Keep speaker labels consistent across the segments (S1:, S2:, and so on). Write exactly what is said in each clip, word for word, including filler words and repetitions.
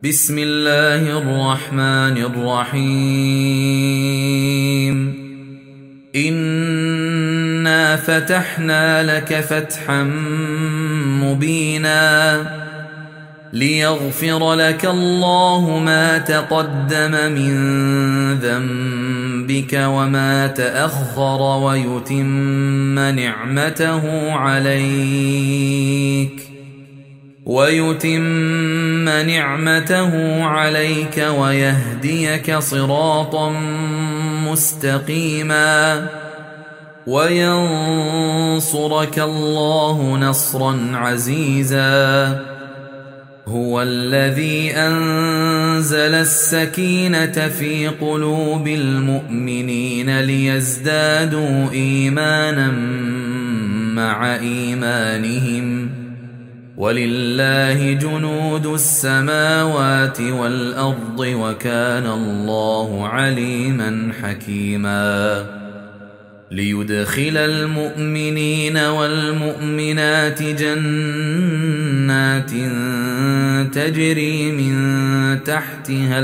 S1: بسم الله الرحمن الرحيم إنا فتحنا لك فتحا مبينا ليغفر لك الله ما تقدم من ذنبك وما تأخر ويتم نعمته عليك ويتم نعمته عليك ويهديك صراطا مستقيما وينصرك الله نصرا عزيزا هو الذي أنزل السكينة في قلوب المؤمنين ليزدادوا إيمانا مع إيمانهم ولله جنود السماوات والأرض وكان الله عليما حكيما ليدخل المؤمنين والمؤمنات جنات تجري من تحتها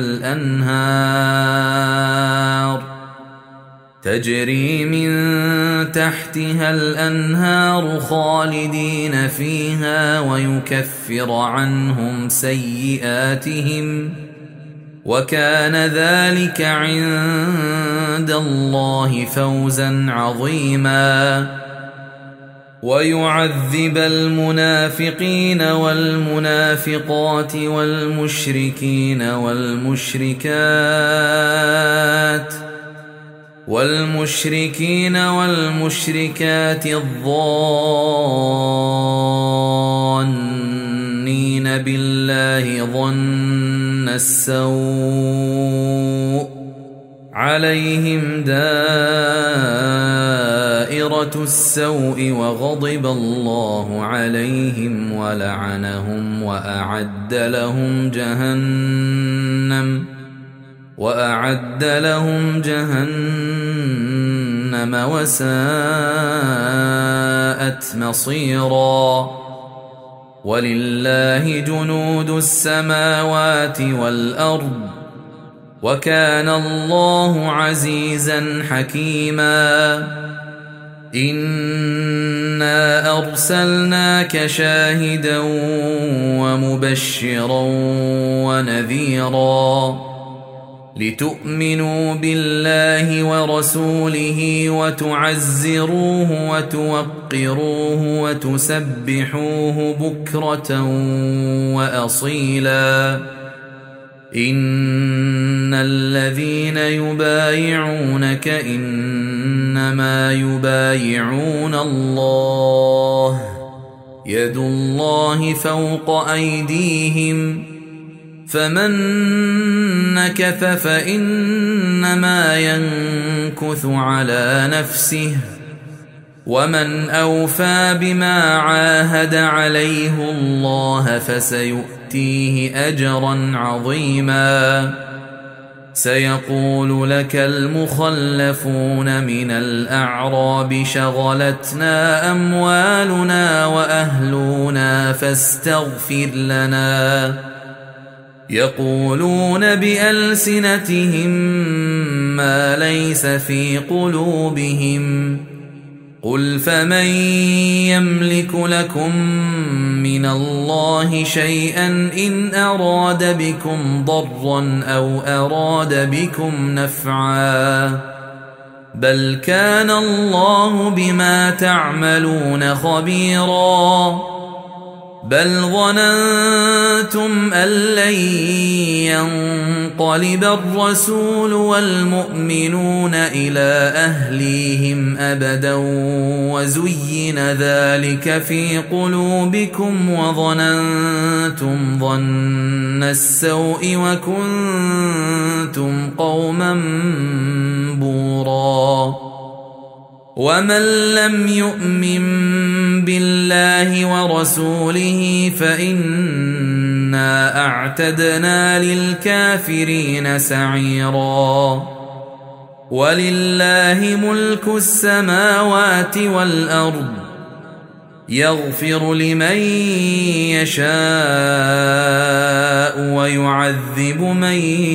S1: الأنهار تجري من تحتها الأنهار خالدين فيها ويكفر عنهم سيئاتهم وكان ذلك عند الله فوزا عظيما ويعذب المنافقين والمنافقات والمشركين والمشركات والمشركين والمشركات الظانين بالله ظن السوء عليهم دائرة السوء وغضب الله عليهم ولعنهم وأعد لهم جهنم وأعد لهم جهنم وساءت مصيرا ولله جنود السماوات والأرض وكان الله عزيزا حكيما إنا أرسلناك شاهدا ومبشرا ونذيرا لتؤمنوا بالله ورسوله وتعزروه وتوقروه وتسبحوه بكرة وأصيلا إن الذين يبايعونك إنما يبايعون الله يد الله فوق أيديهم فمن نكث فإنما ينكث على نفسه ومن أوفى بما عاهد عليه الله فسيؤتيه أجرا عظيما سيقول لك المخلفون من الأعراب شغلتنا أموالنا وأهلنا فاستغفر لنا يقولون بألسنتهم ما ليس في قلوبهم قل فمن يملك لكم من الله شيئا إن أراد بكم ضرا أو أراد بكم نفعا بل كان الله بما تعملون خبيرا بل ظننتم أن لن ينقلب الرسول والمؤمنون إلى أهليهم أبدا وزين ذلك في قلوبكم وظننتم ظن السوء وكنتم قوما بورا ومن لم يؤمن بالله ورسوله فإنا أعتدنا للكافرين سعيرا ولله ملك السماوات والأرض يغفر لمن يشاء ويعذب من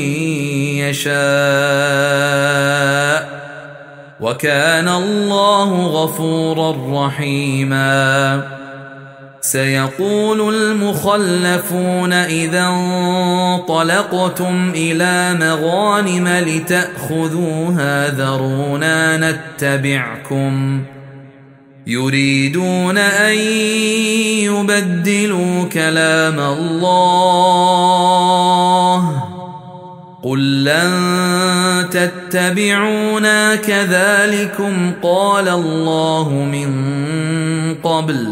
S1: يشاء وكان الله غفورا رحيما. سيقول المخلفون إذا انطلقتم إلى مغانم لتأخذوها ذرونا نتبعكم يريدون أن يبدلوا كلام الله قل لن تتبعونا كذلكم قال الله من قبل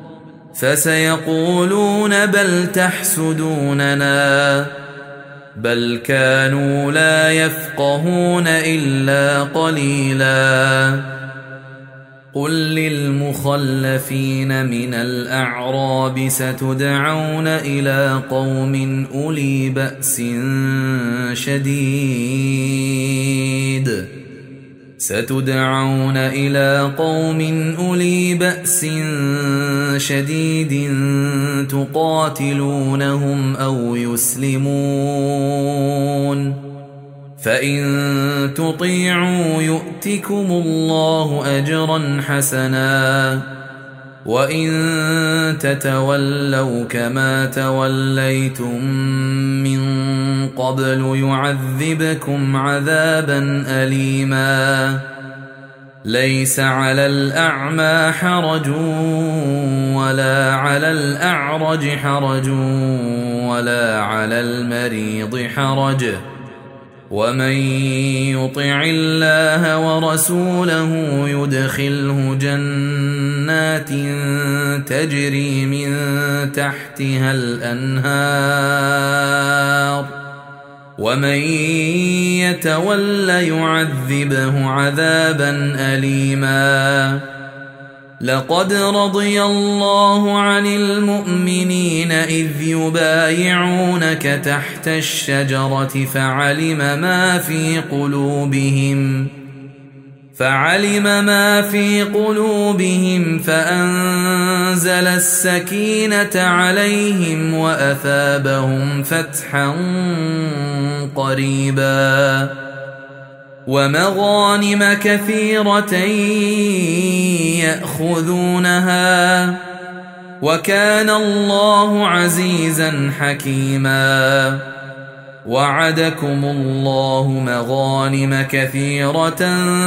S1: فسيقولون بل تحسدوننا بل كانوا لا يفقهون إلا قليلا. قل للمخلفين من الأعراب ستدعون إلى قوم أولي بأس شديد ستدعون إلى قوم أولي بأس شديد تقاتلونهم أو يسلمون فإن تطيعوا يؤتكم الله أجرا حسنا وإن تتولوا كما توليتم من قبل يعذبكم عذابا أليما. ليس على الأعمى حرج ولا على الأعرج حرج ولا على المريض حرج ومن يطع الله ورسوله يدخله جنات تجري من تحتها الأنهار ومن يتول يعذبه عذابا أليما. لقد رضي الله عن المؤمنين إذ يبايعونك تحت الشجرة فعلم ما في قلوبهم فعلم ما في قلوبهم فأنزل السكينة عليهم وأثابهم فتحا قريبا ومغانم كثيرة يأخذونها وكان الله عزيزا حكيما. وعدكم الله مغانم كثيرة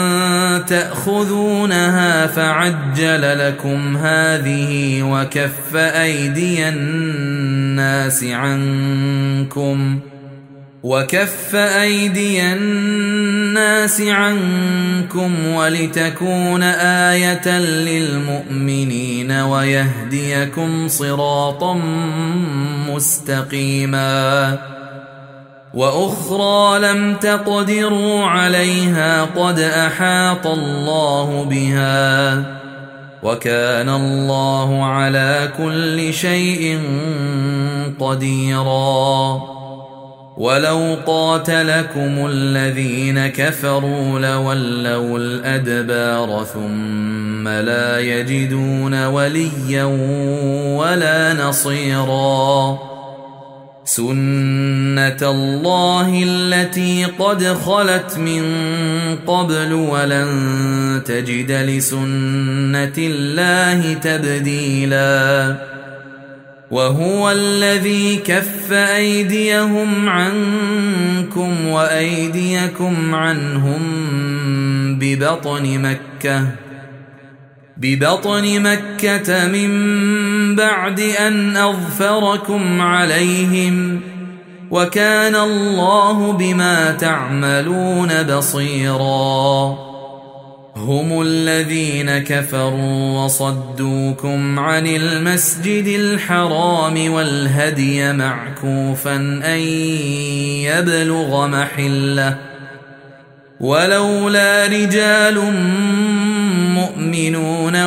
S1: تأخذونها فعجل لكم هذه وكف أيدي الناس عنكم وكف أيدي الناس عنكم ولتكون آية للمؤمنين ويهديكم صراطا مستقيما. وأخرى لم تقدروا عليها قد أحاط الله بها وكان الله على كل شيء قديرا. ولو قاتلكم الذين كفروا لولوا الأدبار ثم لا يجدون وليا ولا نصيرا. سنة الله التي قد خلت من قبل ولن تجد لسنة الله تبديلا. وهو الذي كف أيديهم عنكم وأيديكم عنهم ببطن مكة ببطن مكة من بعد أن أظفركم عليهم وكان الله بما تعملون بصيرا. هم الذين كفروا وصدوكم عن المسجد الحرام والهدي معكوفا أن يبلغ محله ولولا رجال مؤمنون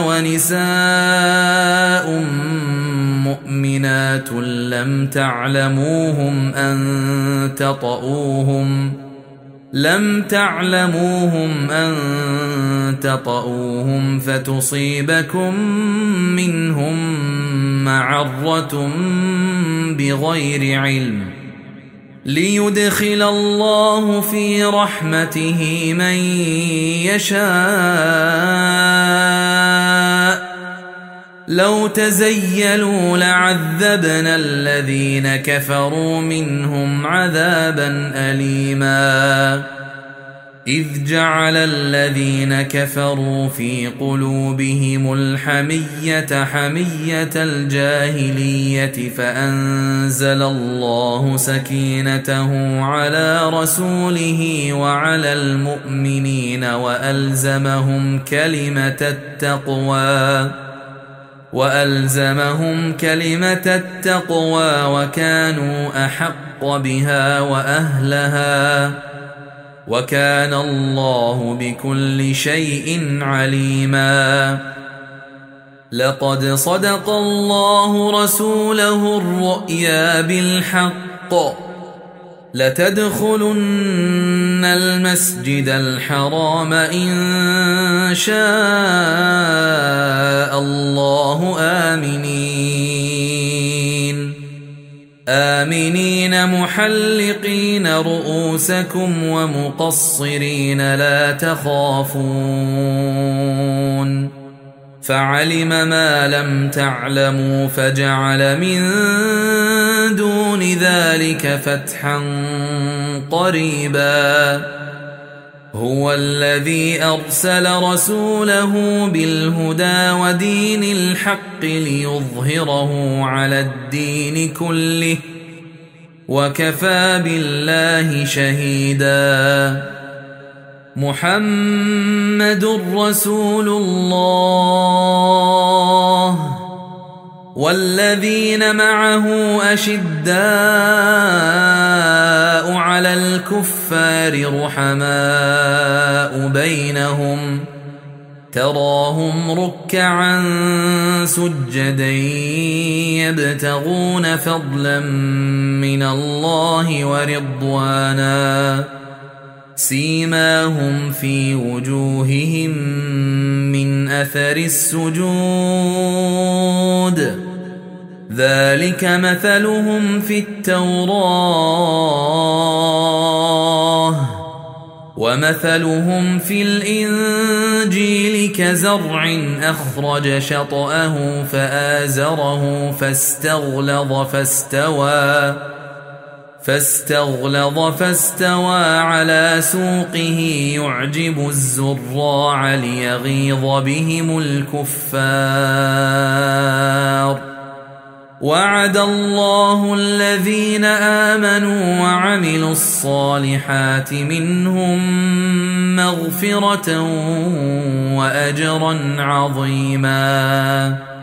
S1: ونساء مؤمنات لم تعلموهم أن تطؤوهم لم تعلموهم أن تطؤوهم فتصيبكم منهم معرة بغير علم ليدخل الله في رحمته من يشاء لو تزيلوا لعذبنا الذين كفروا منهم عذابا أليما إذ جعل الذين كفروا في قلوبهم الحمية حمية الجاهلية فأنزل الله سكينته على رسوله وعلى المؤمنين وألزمهم كلمة التقوى وألزمهم كلمة التقوى وكانوا أحق بها وأهلها وكان الله بكل شيء عليما لقد صدق الله رسوله الرؤيا بالحق لتدخلن المسجد الحرام إن شاء الله آمنين آمنين محلقين رؤوسكم ومقصرين لا تخافون فعلم ما لم تعلموا فجعل من دون ذلك فتحا قريبا هو الذي أرسل رسوله بالهدى ودين الحق ليظهره على الدين كله وكفى بالله شهيدا محمد رسول الله والذين معه أشداء على الكفار رحماء بينهم تراهم ركعا سجدا يبتغون فضلا من الله ورضوانا سيماهم في وجوههم من أثر السجود ذلك مثلهم في التوراة ومثلهم في الإنجيل كزرع أخرج شطأه فآزره فاستغلظ فاستوى فاستغلظ فاستوى على سوقه يعجب الزراع ليغيظ بهم الكفار وعد الله الذين آمنوا وعملوا الصالحات منهم مغفرة وأجرا عظيما.